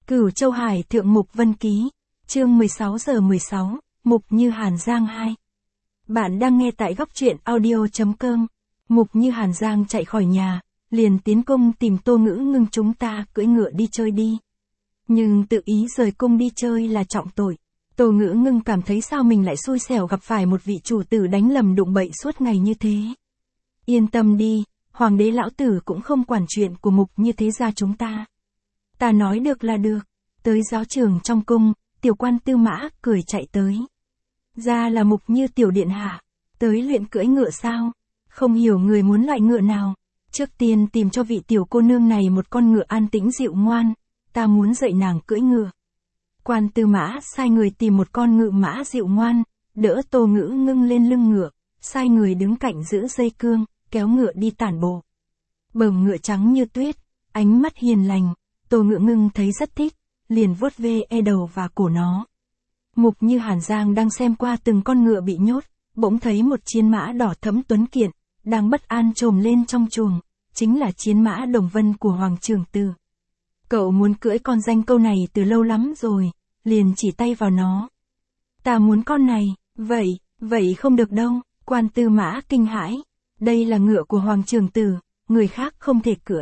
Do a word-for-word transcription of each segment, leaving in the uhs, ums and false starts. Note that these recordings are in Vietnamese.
Cửu Châu Hải Thượng Mục Vân Ký, chương mười sáu giờ mười sáu, Mục Như Hàn Giang hai. Bạn đang nghe tại góc truyện audio.com. Mục Như Hàn Giang chạy khỏi nhà, liền tiến cung tìm Tô Ngữ Ngưng chúng ta cưỡi ngựa đi chơi đi. Nhưng tự ý rời cung đi chơi là trọng tội. Tô Ngữ Ngưng cảm thấy sao mình lại xui xẻo gặp phải một vị chủ tử đánh lầm đụng bậy suốt ngày như thế. Yên tâm đi, Hoàng đế lão tử cũng không quản chuyện của Mục Như thế gia chúng ta. Ta nói được là được. Tới giáo trường trong cung, tiểu quan Tư Mã cười chạy tới. Ra là Mục Như tiểu điện hạ, tới luyện cưỡi ngựa sao? Không hiểu người muốn loại ngựa nào. Trước tiên tìm cho vị tiểu cô nương này một con ngựa an tĩnh dịu ngoan, ta muốn dạy nàng cưỡi ngựa. Quan Tư Mã sai người tìm một con ngựa mã dịu ngoan, đỡ Tô Ngữ Ngưng lên lưng ngựa, sai người đứng cạnh giữ dây cương, kéo ngựa đi tản bộ. Bờm ngựa trắng như tuyết, ánh mắt hiền lành, Tô Ngữ Ngưng thấy rất thích, liền vuốt ve e đầu và cổ nó. Mục Như Hàn Giang đang xem qua từng con ngựa bị nhốt, bỗng thấy một chiến mã đỏ thẫm tuấn kiệt, đang bất an trồm lên trong chuồng, chính là chiến mã Đồng Vân của Hoàng Trưởng Tử. Cậu muốn cưỡi con danh câu này từ lâu lắm rồi, liền chỉ tay vào nó. Ta muốn con này, vậy, vậy không được đâu, Quan Tư Mã kinh hãi. Đây là ngựa của Hoàng Trưởng Tử, người khác không thể cưỡi.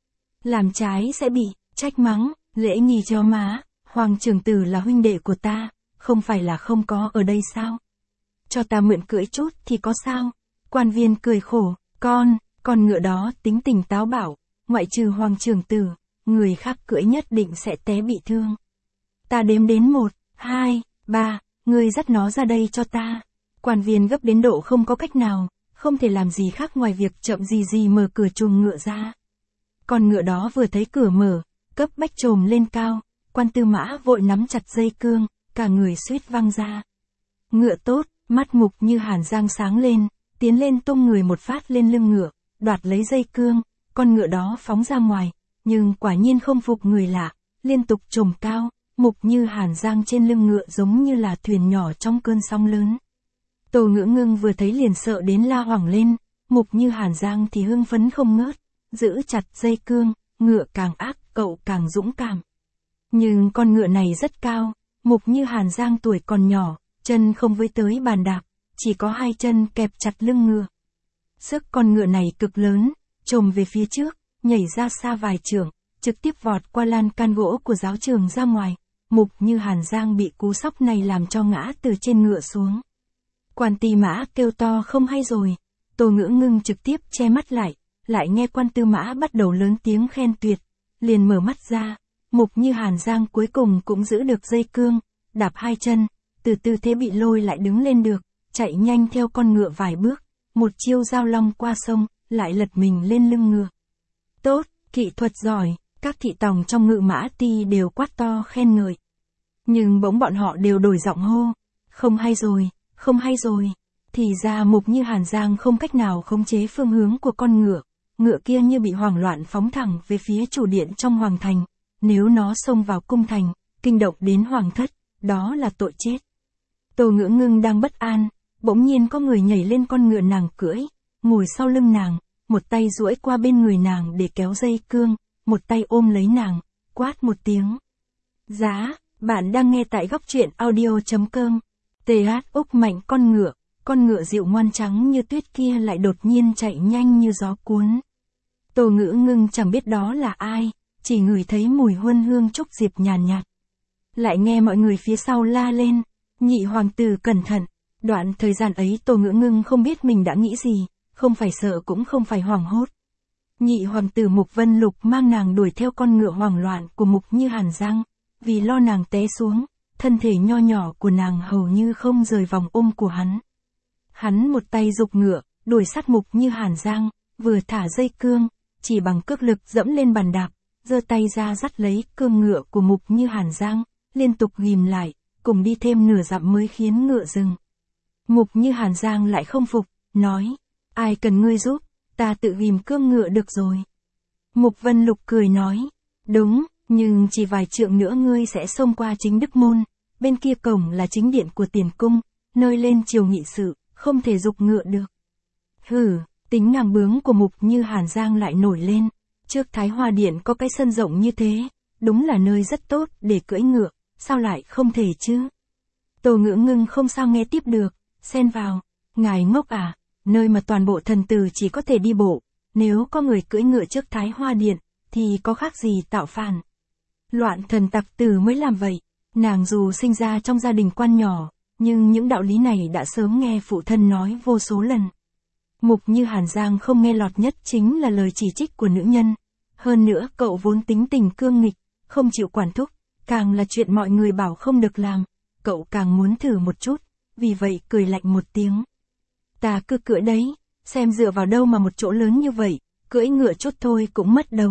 Làm trái sẽ bị trách mắng, lễ nghi cho má, Hoàng Trưởng Tử là huynh đệ của ta, không phải là không có ở đây sao? Cho ta mượn cưỡi chút thì có sao? Quan viên cười khổ, con, con ngựa đó tính tình táo bạo, ngoại trừ Hoàng Trưởng Tử, người khác cưỡi nhất định sẽ té bị thương. Ta đếm đến một, hai, ba, ngươi dắt nó ra đây cho ta. Quan viên gấp đến độ không có cách nào, không thể làm gì khác ngoài việc chậm gì gì mở cửa chuồng ngựa ra. Con ngựa đó vừa thấy cửa mở, cấp bách trồm lên cao, Quan Tư Mã vội nắm chặt dây cương, cả người suýt văng ra. Ngựa tốt, mắt Mục Như Hàn Giang sáng lên, tiến lên tung người một phát lên lưng ngựa, đoạt lấy dây cương, con ngựa đó phóng ra ngoài, nhưng quả nhiên không phục người lạ, liên tục trồm cao, Mục Như Hàn Giang trên lưng ngựa giống như là thuyền nhỏ trong cơn sóng lớn. Tô Ngữ Ngưng vừa thấy liền sợ đến la hoảng lên, Mục Như Hàn Giang thì hưng phấn không ngớt, giữ chặt dây cương, ngựa càng ác, cậu càng dũng cảm. Nhưng con ngựa này rất cao, Mục Như Hàn Giang tuổi còn nhỏ, chân không với tới bàn đạp, chỉ có hai chân kẹp chặt lưng ngựa. Sức con ngựa này cực lớn, trồm về phía trước, nhảy ra xa vài trượng, trực tiếp vọt qua lan can gỗ của giáo trường ra ngoài. Mục Như Hàn Giang bị cú sốc này làm cho ngã từ trên ngựa xuống. Quan Tư Mã kêu to không hay rồi, Tô Ngữ Ngưng trực tiếp che mắt lại, lại nghe Quan Tư Mã bắt đầu lớn tiếng khen tuyệt, liền mở mắt ra, Mục Như Hàn Giang cuối cùng cũng giữ được dây cương, đạp hai chân, từ tư thế bị lôi lại đứng lên được, chạy nhanh theo con ngựa vài bước, một chiêu giao long qua sông, lại lật mình lên lưng ngựa. Tốt, kỹ thuật giỏi, các thị tòng trong Ngự Mã Ti đều quát to khen ngợi. Nhưng bỗng bọn họ đều đổi giọng hô, không hay rồi, không hay rồi. Thì ra Mục Như Hàn Giang không cách nào khống chế phương hướng của con ngựa, ngựa kia như bị hoảng loạn phóng thẳng về phía chủ điện trong hoàng thành, nếu nó xông vào cung thành, kinh động đến hoàng thất, đó là tội chết. Tô Ngữ Ngưng đang bất an, bỗng nhiên có người nhảy lên con ngựa nàng cưỡi, ngồi sau lưng nàng, một tay duỗi qua bên người nàng để kéo dây cương, một tay ôm lấy nàng, quát một tiếng. Giá, bạn đang nghe tại góc truyện audio.com. Tê hát úc mạnh con ngựa, con ngựa dịu ngoan trắng như tuyết kia lại đột nhiên chạy nhanh như gió cuốn. Tô Ngữ Ngưng chẳng biết đó là ai, chỉ ngửi thấy mùi huân hương trúc diệp nhàn nhạt, nhạt. Lại nghe mọi người phía sau la lên, nhị hoàng tử cẩn thận. Đoạn thời gian ấy Tô Ngữ Ngưng không biết mình đã nghĩ gì, không phải sợ cũng không phải hoảng hốt. Nhị hoàng tử Mục Vân Lục mang nàng đuổi theo con ngựa hoảng loạn của Mục Như Hàn Giang, vì lo nàng té xuống, thân thể nho nhỏ của nàng hầu như không rời vòng ôm của hắn. Hắn một tay giục ngựa, đuổi sát Mục Như Hàn Giang, vừa thả dây cương, chỉ bằng cước lực dẫm lên bàn đạp, giơ tay ra dắt lấy cương ngựa của Mục Như Hàn Giang, liên tục ghim lại, cùng đi thêm nửa dặm mới khiến ngựa dừng. Mục Như Hàn Giang lại không phục, nói, ai cần ngươi giúp, ta tự ghim cương ngựa được rồi. Mục Vân Lục cười nói, đúng, nhưng chỉ vài trượng nữa ngươi sẽ xông qua chính Đức Môn, bên kia cổng là chính điện của Tiền Cung, nơi lên triều nghị sự, không thể giục ngựa được. Hừ, tính ngang bướng của Mục Như Hàn Giang lại nổi lên, trước Thái Hòa Điện có cái sân rộng như thế, đúng là nơi rất tốt để cưỡi ngựa, sao lại không thể chứ? Tô Ngữ Ngưng không sao nghe tiếp được, xen vào, ngài ngốc à, nơi mà toàn bộ thần tử chỉ có thể đi bộ, nếu có người cưỡi ngựa trước Thái Hoa Điện, thì có khác gì tạo phản. Loạn thần tặc tử mới làm vậy, nàng dù sinh ra trong gia đình quan nhỏ, nhưng những đạo lý này đã sớm nghe phụ thân nói vô số lần. Mục Như Hàn Giang không nghe lọt nhất chính là lời chỉ trích của nữ nhân. Hơn nữa cậu vốn tính tình cương nghịch, không chịu quản thúc, càng là chuyện mọi người bảo không được làm, cậu càng muốn thử một chút, vì vậy cười lạnh một tiếng. Ta cứ cưỡi đấy, xem dựa vào đâu mà một chỗ lớn như vậy, cưỡi ngựa chút thôi cũng mất đầu.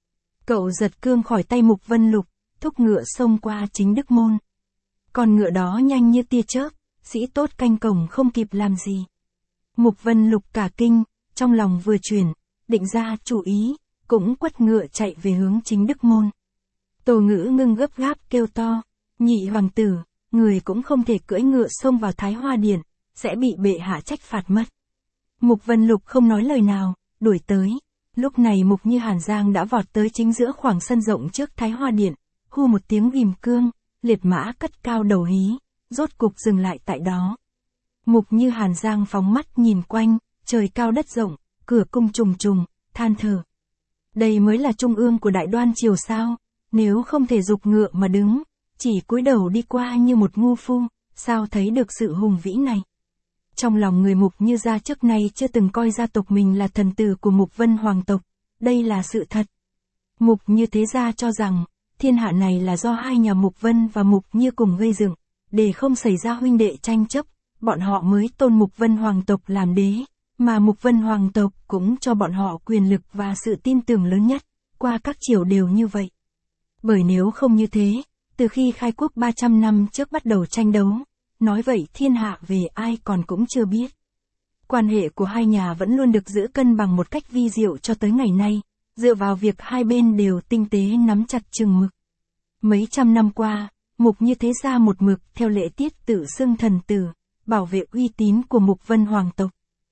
Cậu giật cương khỏi tay Mục Vân Lục, thúc ngựa xông qua chính Đức Môn. Con ngựa đó nhanh như tia chớp, sĩ tốt canh cổng không kịp làm gì. Mục Vân Lục cả kinh, trong lòng vừa chuyển, định ra chủ ý, cũng quất ngựa chạy về hướng chính Đức Môn. Tô Ngữ Ngưng gấp gáp kêu to, nhị hoàng tử, người cũng không thể cưỡi ngựa xông vào Thái Hoa Điện, sẽ bị bệ hạ trách phạt mất. Mục Vân Lục không nói lời nào, đuổi tới. Lúc này Mục Như Hàn Giang đã vọt tới chính giữa khoảng sân rộng trước Thái Hoa Điện, hu một tiếng ghim cương, liệt mã cất cao đầu hí, rốt cục dừng lại tại đó. Mục Như Hàn Giang phóng mắt nhìn quanh, trời cao đất rộng, cửa cung trùng trùng, than thở. Đây mới là trung ương của Đại Đoan Triều sao, nếu không thể dục ngựa mà đứng, chỉ cúi đầu đi qua như một ngu phu, sao thấy được sự hùng vĩ này. Trong lòng người Mục Như gia trước nay chưa từng coi gia tộc mình là thần tử của Mục Vân hoàng tộc, đây là sự thật. Mục Như thế gia cho rằng, thiên hạ này là do hai nhà Mục Vân và Mục Như cùng gây dựng, để không xảy ra huynh đệ tranh chấp, bọn họ mới tôn Mục Vân hoàng tộc làm đế, mà Mục Vân hoàng tộc cũng cho bọn họ quyền lực và sự tin tưởng lớn nhất, qua các triều đều như vậy. Bởi nếu không như thế, từ khi khai quốc ba trăm năm trước bắt đầu tranh đấu, nói vậy thiên hạ về ai còn cũng chưa biết. Quan hệ của hai nhà vẫn luôn được giữ cân bằng một cách vi diệu cho tới ngày nay, dựa vào việc hai bên đều tinh tế nắm chặt chừng mực. Mấy trăm năm qua, Mục Như thế gia một mực theo lễ tiết tự xưng thần tử, bảo vệ uy tín của Mục Vân hoàng tộc.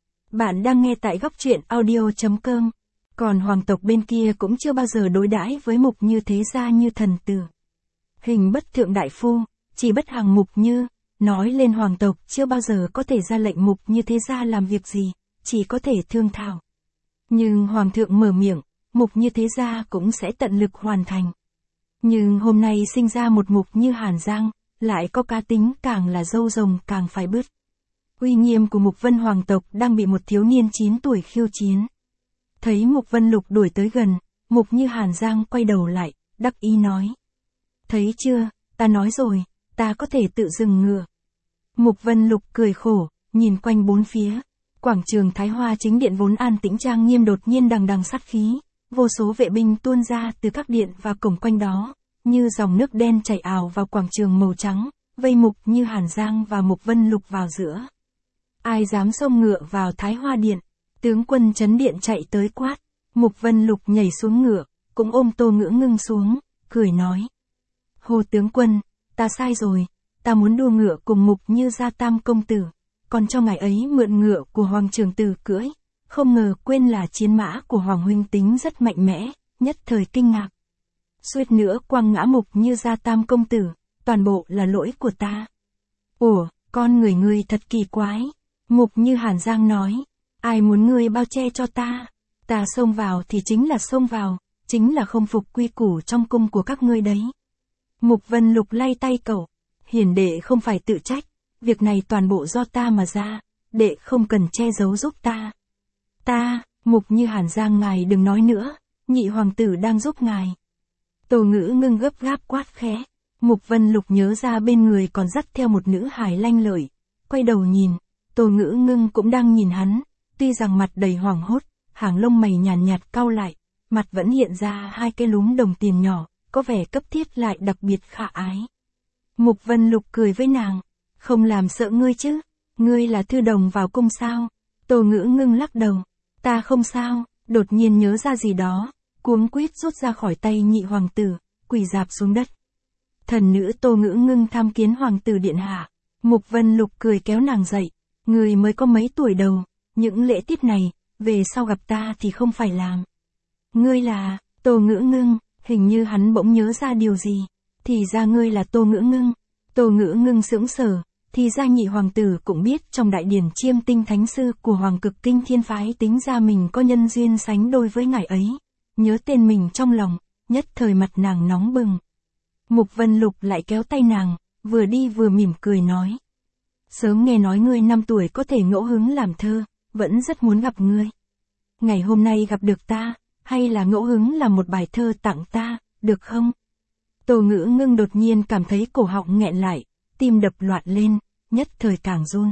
Bạn đang nghe tại góc truyện audio chấm com. Còn hoàng tộc bên kia cũng chưa bao giờ đối đãi với Mục Như thế gia như thần tử. Hình bất thượng đại phu, chỉ bất hàng Mục Như, nói lên hoàng tộc chưa bao giờ có thể ra lệnh Mục Như thế gia làm việc gì, chỉ có thể thương thảo. Nhưng hoàng thượng mở miệng, Mục Như thế gia cũng sẽ tận lực hoàn thành. Nhưng hôm nay sinh ra một Mục Như Hàn Giang, lại có cá tính càng là dâu rồng càng phải bứt. Uy nghiêm của Mục Vân hoàng tộc đang bị một thiếu niên chín tuổi khiêu chiến. Thấy Mục Vân Lục đuổi tới gần, Mục Như Hàn Giang quay đầu lại, đắc ý nói. Thấy chưa, ta nói rồi, ta có thể tự dừng ngựa. Mục Vân Lục cười khổ, nhìn quanh bốn phía. Quảng trường Thái Hoa chính điện vốn an tĩnh trang nghiêm đột nhiên đằng đằng sát khí. Vô số vệ binh tuôn ra từ các điện và cổng quanh đó, như dòng nước đen chảy ào vào quảng trường màu trắng, vây Mục Như Hàn Giang và Mục Vân Lục vào giữa. Ai dám xông ngựa vào Thái Hoa Điện? Tướng quân trấn điện chạy tới quát. Mục Vân Lục nhảy xuống ngựa, cũng ôm Tô Ngữ Ngưng xuống, cười nói. Hồ tướng quân, ta sai rồi, ta muốn đua ngựa cùng Mục Như gia tam công tử, còn cho ngài ấy mượn ngựa của hoàng trưởng tử cưỡi, không ngờ quên là chiến mã của hoàng huynh tính rất mạnh mẽ, nhất thời kinh ngạc. Suýt nữa quăng ngã Mục Như gia tam công tử, toàn bộ là lỗi của ta. Ủa, con người ngươi thật kỳ quái. Mục Như Hàn Giang nói, ai muốn ngươi bao che cho ta? Ta xông vào thì chính là xông vào, chính là không phục quy củ trong cung của các ngươi đấy. Mục Vân Lục lay tay cậu, hiền đệ không phải tự trách, việc này toàn bộ do ta mà ra, đệ không cần che giấu giúp ta. Ta, Mục Như Hàn Giang ngài đừng nói nữa, nhị hoàng tử đang giúp ngài. Tô Ngữ Ngưng gấp gáp quát khẽ, Mục Vân Lục nhớ ra bên người còn dắt theo một nữ hài lanh lợi, quay đầu nhìn, Tô Ngữ Ngưng cũng đang nhìn hắn, tuy rằng mặt đầy hoảng hốt, hàng lông mày nhàn nhạt, nhạt cau lại, mặt vẫn hiện ra hai cái lúm đồng tiền nhỏ, có vẻ cấp thiết lại đặc biệt khả ái. Mục Vân Lục cười với nàng, không làm sợ ngươi chứ, ngươi là thư đồng vào cung sao? Tô Ngữ Ngưng lắc đầu, ta không sao, đột nhiên nhớ ra gì đó, cuống quýt rút ra khỏi tay nhị hoàng tử, quỳ rạp xuống đất. Thần nữ Tô Ngữ Ngưng tham kiến hoàng tử điện hạ. Mục Vân Lục cười kéo nàng dậy, người mới có mấy tuổi đầu, những lễ tiết này, về sau gặp ta thì không phải làm. Ngươi là, Tô Ngữ Ngưng, hình như hắn bỗng nhớ ra điều gì. Thì ra ngươi là Tô Ngữ Ngưng. Tô Ngữ Ngưng sững sờ, thì ra nhị hoàng tử cũng biết trong đại điển chiêm tinh thánh sư của Hoàng Cực Kinh Thiên Phái tính ra mình có nhân duyên sánh đôi với ngài ấy. Nhớ tên mình trong lòng, nhất thời mặt nàng nóng bừng. Mục Vân Lục lại kéo tay nàng, vừa đi vừa mỉm cười nói. Sớm nghe nói ngươi năm tuổi có thể ngẫu hứng làm thơ, vẫn rất muốn gặp ngươi. Ngày hôm nay gặp được ta, hay là ngẫu hứng làm một bài thơ tặng ta, được không? Tô Ngữ Ngưng đột nhiên cảm thấy cổ họng nghẹn lại, tim đập loạn lên, nhất thời càng run.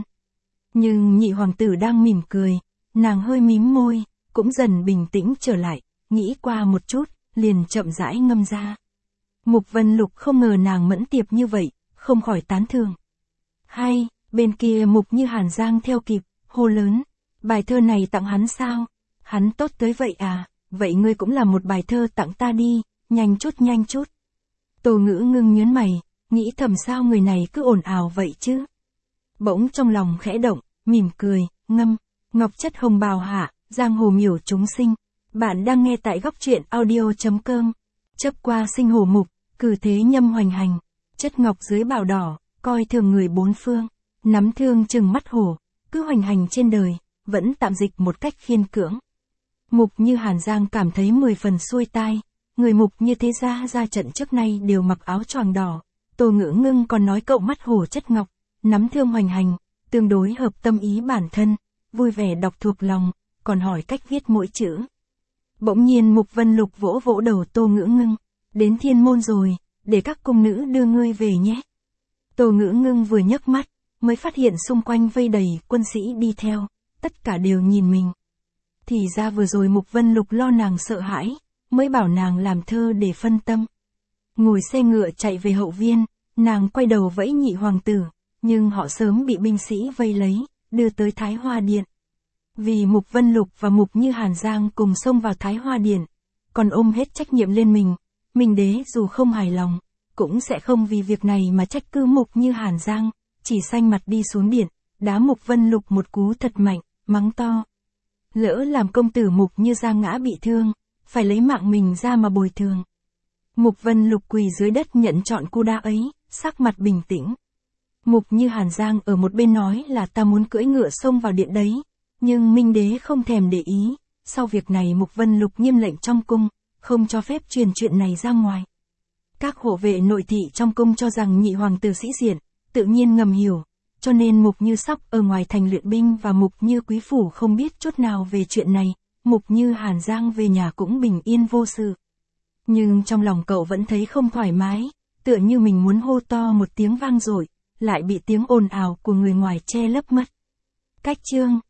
Nhưng nhị hoàng tử đang mỉm cười, nàng hơi mím môi, cũng dần bình tĩnh trở lại, nghĩ qua một chút, liền chậm rãi ngâm ra. Mục Vân Lục không ngờ nàng mẫn tiệp như vậy, không khỏi tán thưởng. Hay, bên kia Mục Như Hàn Giang theo kịp, hô lớn, bài thơ này tặng hắn sao? Hắn tốt tới vậy à, vậy ngươi cũng làm một bài thơ tặng ta đi, nhanh chút nhanh chút. Tô Ngữ Ngưng nhớn mày, nghĩ thầm sao người này cứ ồn ào vậy chứ. Bỗng trong lòng khẽ động, mỉm cười, ngâm, ngọc chất hồng bào hạ, giang hồ miểu chúng sinh. Bạn đang nghe tại góc truyện audio.com. Chấp qua sinh hồ mục, cử thế nhâm hoành hành. Chất ngọc dưới bào đỏ, coi thường người bốn phương. Nắm thương chừng mắt hổ, cứ hoành hành trên đời, vẫn tạm dịch một cách khiên cưỡng. Mục Như Hàn Giang cảm thấy mười phần xuôi tai. Người Mục Như thế gia ra trận trước nay đều mặc áo choàng đỏ. Tô Ngữ Ngưng còn nói cậu mắt hổ chất ngọc, nắm thương hoành hành, tương đối hợp tâm ý bản thân, vui vẻ đọc thuộc lòng, còn hỏi cách viết mỗi chữ. Bỗng nhiên Mục Vân Lục vỗ vỗ đầu Tô Ngữ Ngưng, đến thiên môn rồi, để các cung nữ đưa ngươi về nhé. Tô Ngữ Ngưng vừa nhấc mắt, mới phát hiện xung quanh vây đầy quân sĩ đi theo, tất cả đều nhìn mình. Thì ra vừa rồi Mục Vân Lục lo nàng sợ hãi, mới bảo nàng làm thơ để phân tâm. Ngồi xe ngựa chạy về hậu viên, nàng quay đầu vẫy nhị hoàng tử, nhưng họ sớm bị binh sĩ vây lấy, đưa tới Thái Hoa Điện. Vì Mục Vân Lục và Mục Như Hàn Giang cùng xông vào Thái Hoa Điện, còn ôm hết trách nhiệm lên mình, Minh đế dù không hài lòng, cũng sẽ không vì việc này mà trách cứ Mục Như Hàn Giang, chỉ xanh mặt đi xuống điện, đá Mục Vân Lục một cú thật mạnh, mắng to. Lỡ làm công tử Mục Như Giang ngã bị thương, phải lấy mạng mình ra mà bồi thường. Mục Vân Lục quỳ dưới đất nhận trọn cú đá ấy, sắc mặt bình tĩnh. Mục Như Hàn Giang ở một bên nói là ta muốn cưỡi ngựa xông vào điện đấy, nhưng Minh đế không thèm để ý, sau việc này Mục Vân Lục nghiêm lệnh trong cung, không cho phép truyền chuyện này ra ngoài. Các hộ vệ nội thị trong cung cho rằng nhị hoàng tử sĩ diện, tự nhiên ngầm hiểu, cho nên Mục Như Sóc ở ngoài thành luyện binh và Mục Như Quý Phủ không biết chút nào về chuyện này, Mục Như Hàn Giang về nhà cũng bình yên vô sự. Nhưng trong lòng cậu vẫn thấy không thoải mái, tựa như mình muốn hô to một tiếng vang dội, lại bị tiếng ồn ào của người ngoài che lấp mất. Cách chương